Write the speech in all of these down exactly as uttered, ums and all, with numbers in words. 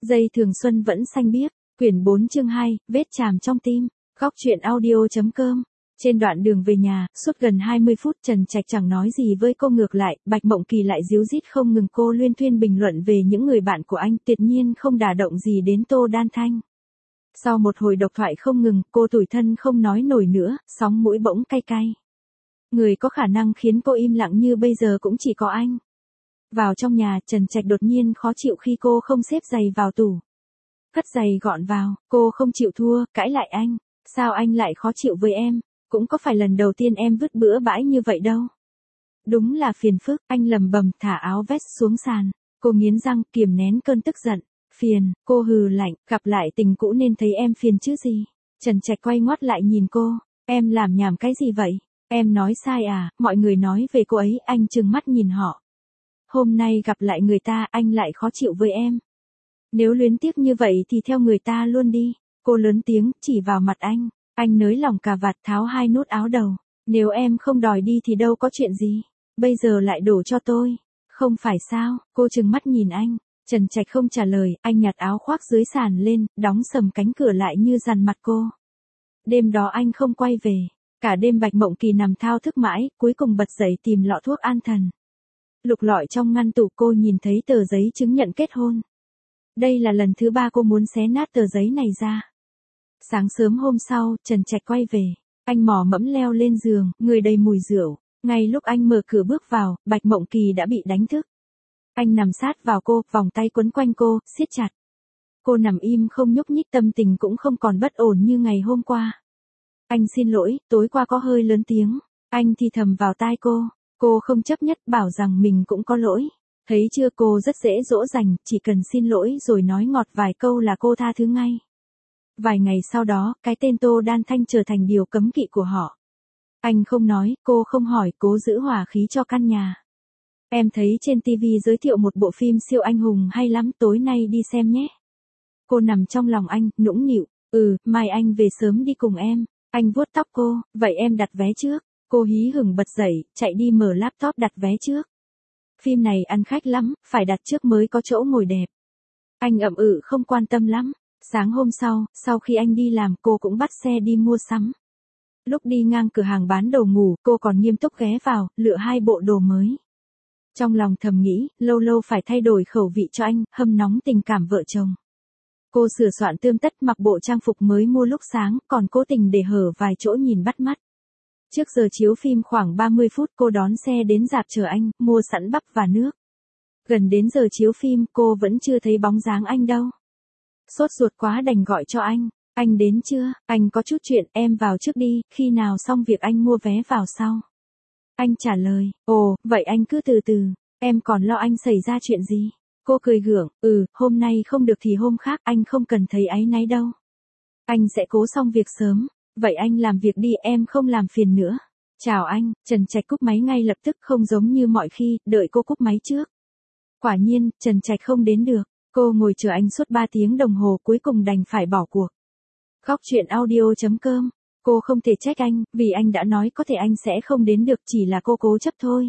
Dây thường xuân vẫn xanh biếc, quyển bốn chương hai, vết chàm trong tim, góc truyện audio.com. Trên đoạn đường về nhà, suốt gần hai mươi phút Trần Trạch chẳng nói gì với cô, ngược lại, Bạch Mộng Kỳ lại díu dít không ngừng. Cô luyên thuyên bình luận về những người bạn của anh, tuyệt nhiên không đả động gì đến Tô Đan Thanh. Sau một hồi độc thoại không ngừng, cô tủi thân không nói nổi nữa, sóng mũi bỗng cay cay. Người có khả năng khiến cô im lặng như bây giờ cũng chỉ có anh. Vào trong nhà, Trần Trạch đột nhiên khó chịu khi cô không xếp giày vào tủ. Cất giày gọn vào, cô không chịu thua, cãi lại anh. Sao anh lại khó chịu với em? Cũng có phải lần đầu tiên em vứt bữa bãi như vậy đâu. Đúng là phiền phức, anh lầm bầm thả áo vest xuống sàn. Cô nghiến răng kiềm nén cơn tức giận. Phiền, cô hừ lạnh, gặp lại tình cũ nên thấy em phiền chứ gì. Trần Trạch quay ngoắt lại nhìn cô, em làm nhảm cái gì vậy? Em nói sai à? Mọi người nói về cô ấy, anh trừng mắt nhìn họ. Hôm nay gặp lại người ta, anh lại khó chịu với em. Nếu luyến tiếc như vậy thì theo người ta luôn đi. Cô lớn tiếng, chỉ vào mặt anh. Anh nới lỏng cà vạt, tháo hai nút áo đầu. Nếu em không đòi đi thì đâu có chuyện gì. Bây giờ lại đổ cho tôi. Không phải sao? Cô trừng mắt nhìn anh. Trần Trạch không trả lời, anh nhặt áo khoác dưới sàn lên, đóng sầm cánh cửa lại như dằn mặt cô. Đêm đó anh không quay về. Cả đêm Bạch Mộng Kỳ nằm thao thức mãi, cuối cùng bật dậy tìm lọ thuốc an thần. Lục lọi trong ngăn tủ, cô nhìn thấy tờ giấy chứng nhận kết hôn. Đây là lần thứ ba cô muốn xé nát tờ giấy này ra. Sáng sớm hôm sau, Trần Trạch quay về. Anh mò mẫm leo lên giường, người đầy mùi rượu. Ngay lúc anh mở cửa bước vào, Bạch Mộng Kỳ đã bị đánh thức. Anh nằm sát vào cô, vòng tay quấn quanh cô, siết chặt. Cô nằm im không nhúc nhích, tâm tình cũng không còn bất ổn như ngày hôm qua. Anh xin lỗi, tối qua có hơi lớn tiếng. Anh thì thầm vào tai cô. Cô không chấp nhất, bảo rằng mình cũng có lỗi. Thấy chưa, cô rất dễ dỗ dành, chỉ cần xin lỗi rồi nói ngọt vài câu là cô tha thứ ngay. Vài ngày sau đó, cái tên Tô Đan Thanh trở thành điều cấm kỵ của họ. Anh không nói, cô không hỏi, cố giữ hòa khí cho căn nhà. Em thấy trên ti vi giới thiệu một bộ phim siêu anh hùng hay lắm, tối nay đi xem nhé. Cô nằm trong lòng anh, nũng nịu, ừ, mai anh về sớm đi cùng em. Anh vuốt tóc cô, vậy em đặt vé trước. Cô hí hửng bật dậy, chạy đi mở laptop đặt vé trước. Phim này ăn khách lắm, phải đặt trước mới có chỗ ngồi đẹp. Anh ậm ừ không quan tâm lắm. Sáng hôm sau, sau khi anh đi làm, cô cũng bắt xe đi mua sắm. Lúc đi ngang cửa hàng bán đồ ngủ, cô còn nghiêm túc ghé vào, lựa hai bộ đồ mới. Trong lòng thầm nghĩ, lâu lâu phải thay đổi khẩu vị cho anh, hâm nóng tình cảm vợ chồng. Cô sửa soạn tươm tất, mặc bộ trang phục mới mua lúc sáng, còn cố tình để hở vài chỗ nhìn bắt mắt. Trước giờ chiếu phim khoảng ba mươi phút, cô đón xe đến rạp chờ anh, mua sẵn bắp và nước. Gần đến giờ chiếu phim, cô vẫn chưa thấy bóng dáng anh đâu. Sốt ruột quá đành gọi cho anh. Anh đến chưa? Anh có chút chuyện, em vào trước đi, khi nào xong việc anh mua vé vào sau. Anh trả lời, ồ, vậy anh cứ từ từ, em còn lo anh xảy ra chuyện gì. Cô cười gượng, ừ, hôm nay không được thì hôm khác, anh không cần thấy áy náy đâu. Anh sẽ cố xong việc sớm. Vậy anh làm việc đi, em không làm phiền nữa. Chào anh. Trần Trạch cúp máy ngay lập tức, không giống như mọi khi, đợi cô cúp máy trước. Quả nhiên, Trần Trạch không đến được. Cô ngồi chờ anh suốt ba tiếng đồng hồ, cuối cùng đành phải bỏ cuộc. Góc truyện audio.com. Cô không thể trách anh, vì anh đã nói có thể anh sẽ không đến được, chỉ là cô cố chấp thôi.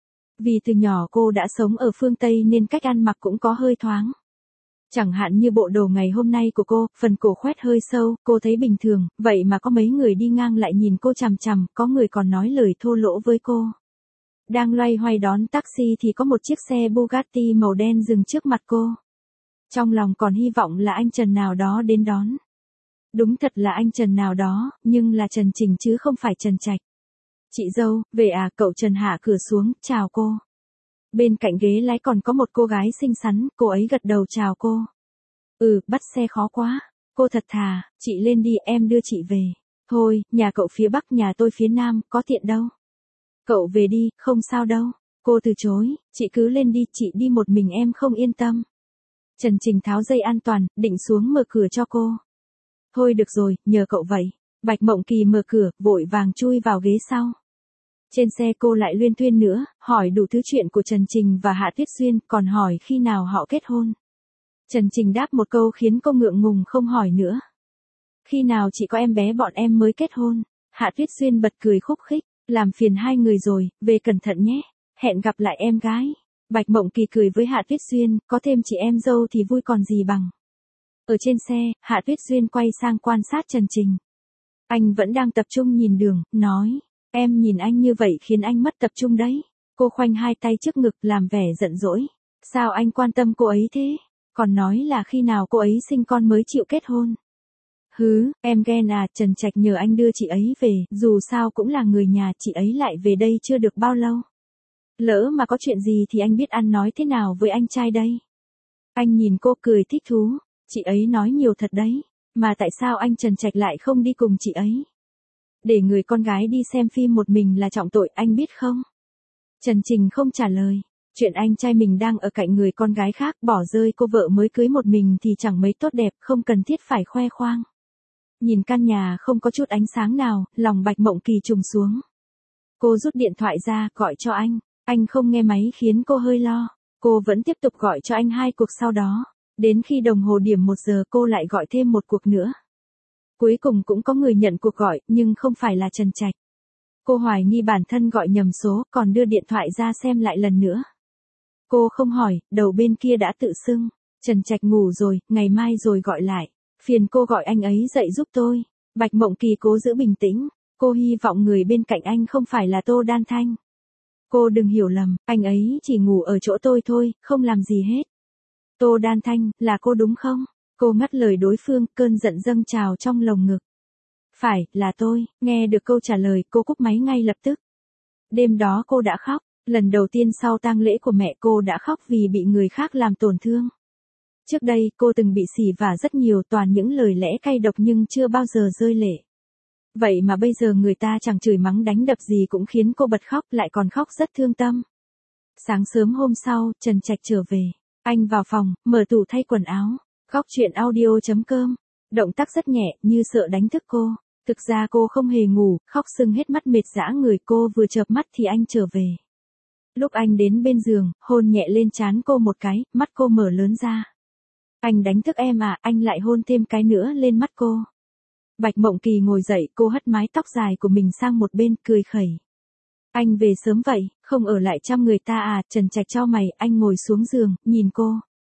Vì từ nhỏ cô đã sống ở phương Tây nên cách ăn mặc cũng có hơi thoáng. Chẳng hạn như bộ đồ ngày hôm nay của cô, phần cổ khoét hơi sâu, cô thấy bình thường, vậy mà có mấy người đi ngang lại nhìn cô chằm chằm, có người còn nói lời thô lỗ với cô. Đang loay hoay đón taxi thì có một chiếc xe Bugatti màu đen dừng trước mặt cô. Trong lòng còn hy vọng là anh Trần nào đó đến đón. Đúng thật là anh Trần nào đó, nhưng là Trần Trình chứ không phải Trần Trạch. Chị dâu, về à? Cậu Trần hạ cửa xuống, chào cô. Bên cạnh ghế lái còn có một cô gái xinh xắn, cô ấy gật đầu chào cô. Ừ, bắt xe khó quá. Cô thật thà, chị lên đi, em đưa chị về. Thôi, nhà cậu phía Bắc, nhà tôi phía Nam, có tiện đâu. Cậu về đi, không sao đâu. Cô từ chối, chị cứ lên đi, chị đi một mình em không yên tâm. Trần Trình tháo dây an toàn, định xuống mở cửa cho cô. Thôi được rồi, nhờ cậu vậy. Bạch Mộng Kỳ mở cửa, vội vàng chui vào ghế sau. Trên xe cô lại luyên thuyên nữa, hỏi đủ thứ chuyện của Trần Trình và Hạ Tuyết Xuyên, còn hỏi khi nào họ kết hôn. Trần Trình đáp một câu khiến cô ngượng ngùng không hỏi nữa. Khi nào chị có em bé bọn em mới kết hôn. Hạ Tuyết Xuyên bật cười khúc khích, làm phiền hai người rồi, về cẩn thận nhé. Hẹn gặp lại em gái. Bạch Mộng Kỳ cười với Hạ Tuyết Xuyên, có thêm chị em dâu thì vui còn gì bằng. Ở trên xe, Hạ Tuyết Duyên quay sang quan sát Trần Trình. Anh vẫn đang tập trung nhìn đường, nói, em nhìn anh như vậy khiến anh mất tập trung đấy. Cô khoanh hai tay trước ngực làm vẻ giận dỗi. Sao anh quan tâm cô ấy thế? Còn nói là khi nào cô ấy sinh con mới chịu kết hôn. Hứ, em ghen à, Trần Trạch nhờ anh đưa chị ấy về, dù sao cũng là người nhà, chị ấy lại về đây chưa được bao lâu. Lỡ mà có chuyện gì thì anh biết ăn nói thế nào với anh trai đây. Anh nhìn cô cười thích thú, chị ấy nói nhiều thật đấy, mà tại sao anh Trần Trạch lại không đi cùng chị ấy? Để người con gái đi xem phim một mình là trọng tội, anh biết không? Trần Trình không trả lời, chuyện anh trai mình đang ở cạnh người con gái khác, bỏ rơi cô vợ mới cưới một mình thì chẳng mấy tốt đẹp, không cần thiết phải khoe khoang. Nhìn căn nhà không có chút ánh sáng nào, lòng Bạch Mộng Kỳ trùng xuống. Cô rút điện thoại ra, gọi cho anh. Anh không nghe máy khiến cô hơi lo. Cô vẫn tiếp tục gọi cho anh hai cuộc sau đó. Đến khi đồng hồ điểm một giờ cô lại gọi thêm một cuộc nữa. Cuối cùng cũng có người nhận cuộc gọi, nhưng không phải là Trần Trạch. Cô hoài nghi bản thân gọi nhầm số, còn đưa điện thoại ra xem lại lần nữa. Cô không hỏi, đầu bên kia đã tự xưng. Trần Trạch ngủ rồi, ngày mai rồi gọi lại. Phiền cô gọi anh ấy dậy giúp tôi. Bạch Mộng Kỳ cố giữ bình tĩnh. Cô hy vọng người bên cạnh anh không phải là Tô Đan Thanh. Cô đừng hiểu lầm, anh ấy chỉ ngủ ở chỗ tôi thôi, không làm gì hết. Tô Đan Thanh, là cô đúng không? Cô ngắt lời đối phương, cơn giận dâng trào trong lồng ngực. Phải, là tôi. Nghe được câu trả lời, cô cúp máy ngay lập tức. Đêm đó cô đã khóc. Lần đầu tiên sau tang lễ của mẹ cô đã khóc vì bị người khác làm tổn thương. Trước đây cô từng bị xỉ vả rất nhiều, toàn những lời lẽ cay độc nhưng chưa bao giờ rơi lệ. Vậy mà bây giờ người ta chẳng chửi mắng đánh đập gì cũng khiến cô bật khóc, lại còn khóc rất thương tâm. Sáng sớm hôm sau, Trần Trạch trở về. Anh vào phòng, mở tủ thay quần áo. Góc chuyện audio chấm com. Động tác rất nhẹ, như sợ đánh thức cô. Thực ra cô không hề ngủ, khóc sưng hết mắt mệt dã người, cô vừa chợp mắt thì anh trở về. Lúc anh đến bên giường, hôn nhẹ lên trán cô một cái, mắt cô mở lớn ra. Anh đánh thức em à, anh lại hôn thêm cái nữa lên mắt cô. Bạch Mộng Kỳ ngồi dậy, cô hất mái tóc dài của mình sang một bên, cười khẩy. Anh về sớm vậy, không ở lại chăm người ta à? Trần Trạch chau mày, anh ngồi xuống giường, nhìn cô.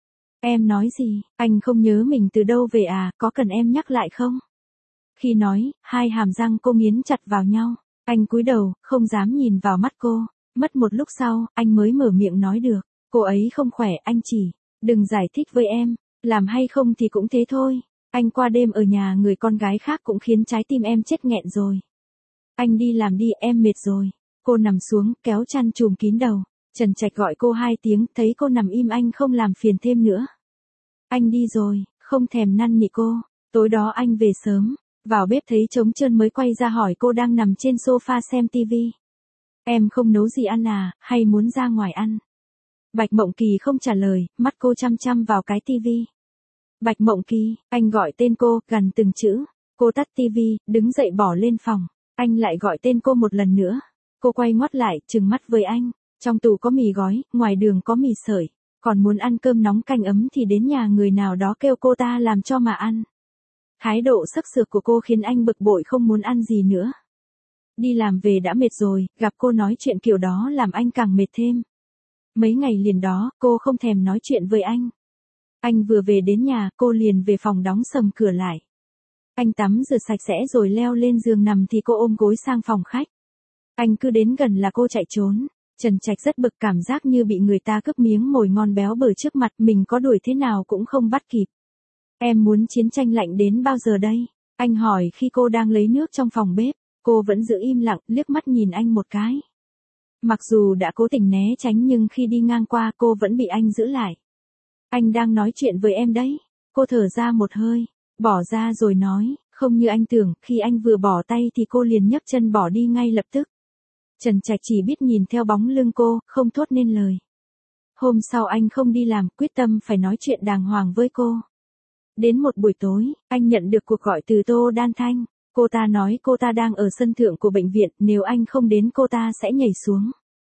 Em nói gì, anh không nhớ mình từ đâu về à, có cần em nhắc lại không? Khi nói, hai hàm răng cô nghiến chặt vào nhau. Anh cúi đầu, không dám nhìn vào mắt cô. Mất một lúc sau, anh mới mở miệng nói được. Cô ấy không khỏe, anh chỉ. Đừng giải thích với em. Làm hay không thì cũng thế thôi. Anh qua đêm ở nhà người con gái khác cũng khiến trái tim em chết nghẹn rồi. Anh đi làm đi, em mệt rồi. Cô nằm xuống, kéo chăn trùm kín đầu. Trần Trạch gọi cô hai tiếng, thấy cô nằm im anh không làm phiền thêm nữa. Anh đi rồi, không thèm năn nỉ cô. Tối đó anh về sớm. Vào bếp thấy trống trơn mới quay ra hỏi cô đang nằm trên sofa xem tivi. Em không nấu gì ăn à, hay muốn ra ngoài ăn? Bạch Mộng Kỳ không trả lời, mắt cô chăm chăm vào cái tivi. Bạch Mộng Kỳ, anh gọi tên cô, gần từng chữ. Cô tắt tivi, đứng dậy bỏ lên phòng. Anh lại gọi tên cô một lần nữa. Cô quay ngoắt lại, trừng mắt với anh. Trong tủ có mì gói, ngoài đường có mì sợi. Còn muốn ăn cơm nóng canh ấm thì đến nhà người nào đó kêu cô ta làm cho mà ăn. Thái độ sắc sược của cô khiến anh bực bội không muốn ăn gì nữa. Đi làm về đã mệt rồi, gặp cô nói chuyện kiểu đó làm anh càng mệt thêm. Mấy ngày liền đó, cô không thèm nói chuyện với anh. Anh vừa về đến nhà, cô liền về phòng đóng sầm cửa lại. Anh tắm rửa sạch sẽ rồi leo lên giường nằm thì cô ôm gối sang phòng khách. Anh cứ đến gần là cô chạy trốn. Trần Trạch rất bực, cảm giác như bị người ta cướp miếng mồi ngon béo bở trước mặt, mình có đuổi thế nào cũng không bắt kịp. Em muốn chiến tranh lạnh đến bao giờ đây? Anh hỏi khi cô đang lấy nước trong phòng bếp. Cô vẫn giữ im lặng, liếc mắt nhìn anh một cái. Mặc dù đã cố tình né tránh nhưng khi đi ngang qua cô vẫn bị anh giữ lại. Anh đang nói chuyện với em đấy. Cô thở ra một hơi, bỏ ra rồi nói, không như anh tưởng, khi anh vừa bỏ tay thì cô liền nhấc chân bỏ đi ngay lập tức. Trần Trạch chỉ biết nhìn theo bóng lưng cô, không thốt nên lời. Hôm sau anh không đi làm, quyết tâm phải nói chuyện đàng hoàng với cô. Đến một buổi tối, anh nhận được cuộc gọi từ Tô Đan Thanh. Cô ta nói cô ta đang ở sân thượng của bệnh viện, nếu anh không đến cô ta sẽ nhảy xuống.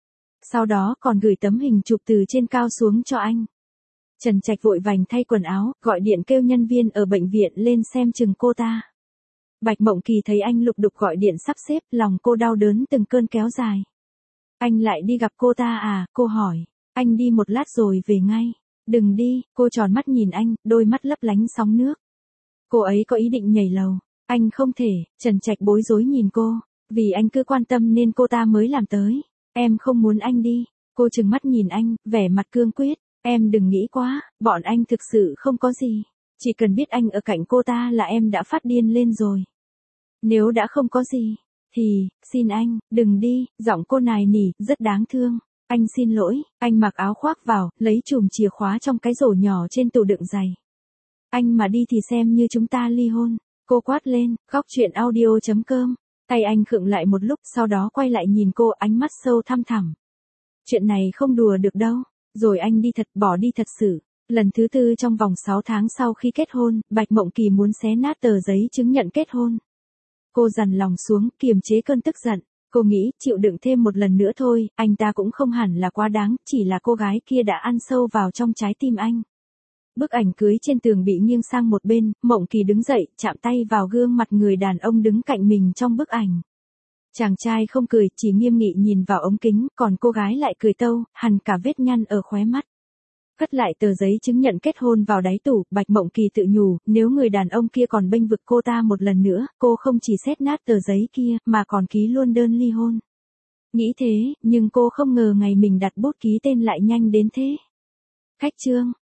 Sau đó còn gửi tấm hình chụp từ trên cao xuống cho anh. Trần Trạch vội vàng thay quần áo, gọi điện kêu nhân viên ở bệnh viện lên xem chừng cô ta. Bạch Mộng Kỳ thấy anh lục đục gọi điện sắp xếp, lòng cô đau đớn từng cơn kéo dài. Anh lại đi gặp cô ta à, cô hỏi. Anh đi một lát rồi về ngay. Đừng đi, cô tròn mắt nhìn anh, đôi mắt lấp lánh sóng nước. Cô ấy có ý định nhảy lầu. Anh không thể, Trần Trạch bối rối nhìn cô. Vì anh cứ quan tâm nên cô ta mới làm tới. Em không muốn anh đi. Cô trừng mắt nhìn anh, vẻ mặt cương quyết. Em đừng nghĩ quá, bọn anh thực sự không có gì. Chỉ cần biết anh ở cạnh cô ta là em đã phát điên lên rồi. Nếu đã không có gì, thì, xin anh, đừng đi, giọng cô nài nỉ, rất đáng thương. Anh xin lỗi, anh mặc áo khoác vào, lấy chùm chìa khóa trong cái rổ nhỏ trên tủ đựng giày. Anh mà đi thì xem như chúng ta ly hôn. Cô quát lên, góc chuyện audio chấm com. Tay anh khựng lại một lúc, sau đó quay lại nhìn cô, ánh mắt sâu thăm thẳm. Chuyện này không đùa được đâu. Rồi anh đi thật, bỏ đi thật sự. Lần thứ tư trong vòng sáu tháng sau khi kết hôn, Bạch Mộng Kỳ muốn xé nát tờ giấy chứng nhận kết hôn. Cô dằn lòng xuống, kiềm chế cơn tức giận. Cô nghĩ, chịu đựng thêm một lần nữa thôi, anh ta cũng không hẳn là quá đáng, chỉ là cô gái kia đã ăn sâu vào trong trái tim anh. Bức ảnh cưới trên tường bị nghiêng sang một bên, Mộng Kỳ đứng dậy, chạm tay vào gương mặt người đàn ông đứng cạnh mình trong bức ảnh. Chàng trai không cười, chỉ nghiêm nghị nhìn vào ống kính, còn cô gái lại cười tâu, hằn cả vết nhăn ở khóe mắt. Cất lại tờ giấy chứng nhận kết hôn vào đáy tủ, Bạch Mộng Kỳ tự nhủ, nếu người đàn ông kia còn bênh vực cô ta một lần nữa, cô không chỉ xét nát tờ giấy kia, mà còn ký luôn đơn ly hôn. Nghĩ thế, nhưng cô không ngờ ngày mình đặt bút ký tên lại nhanh đến thế. Khách chương.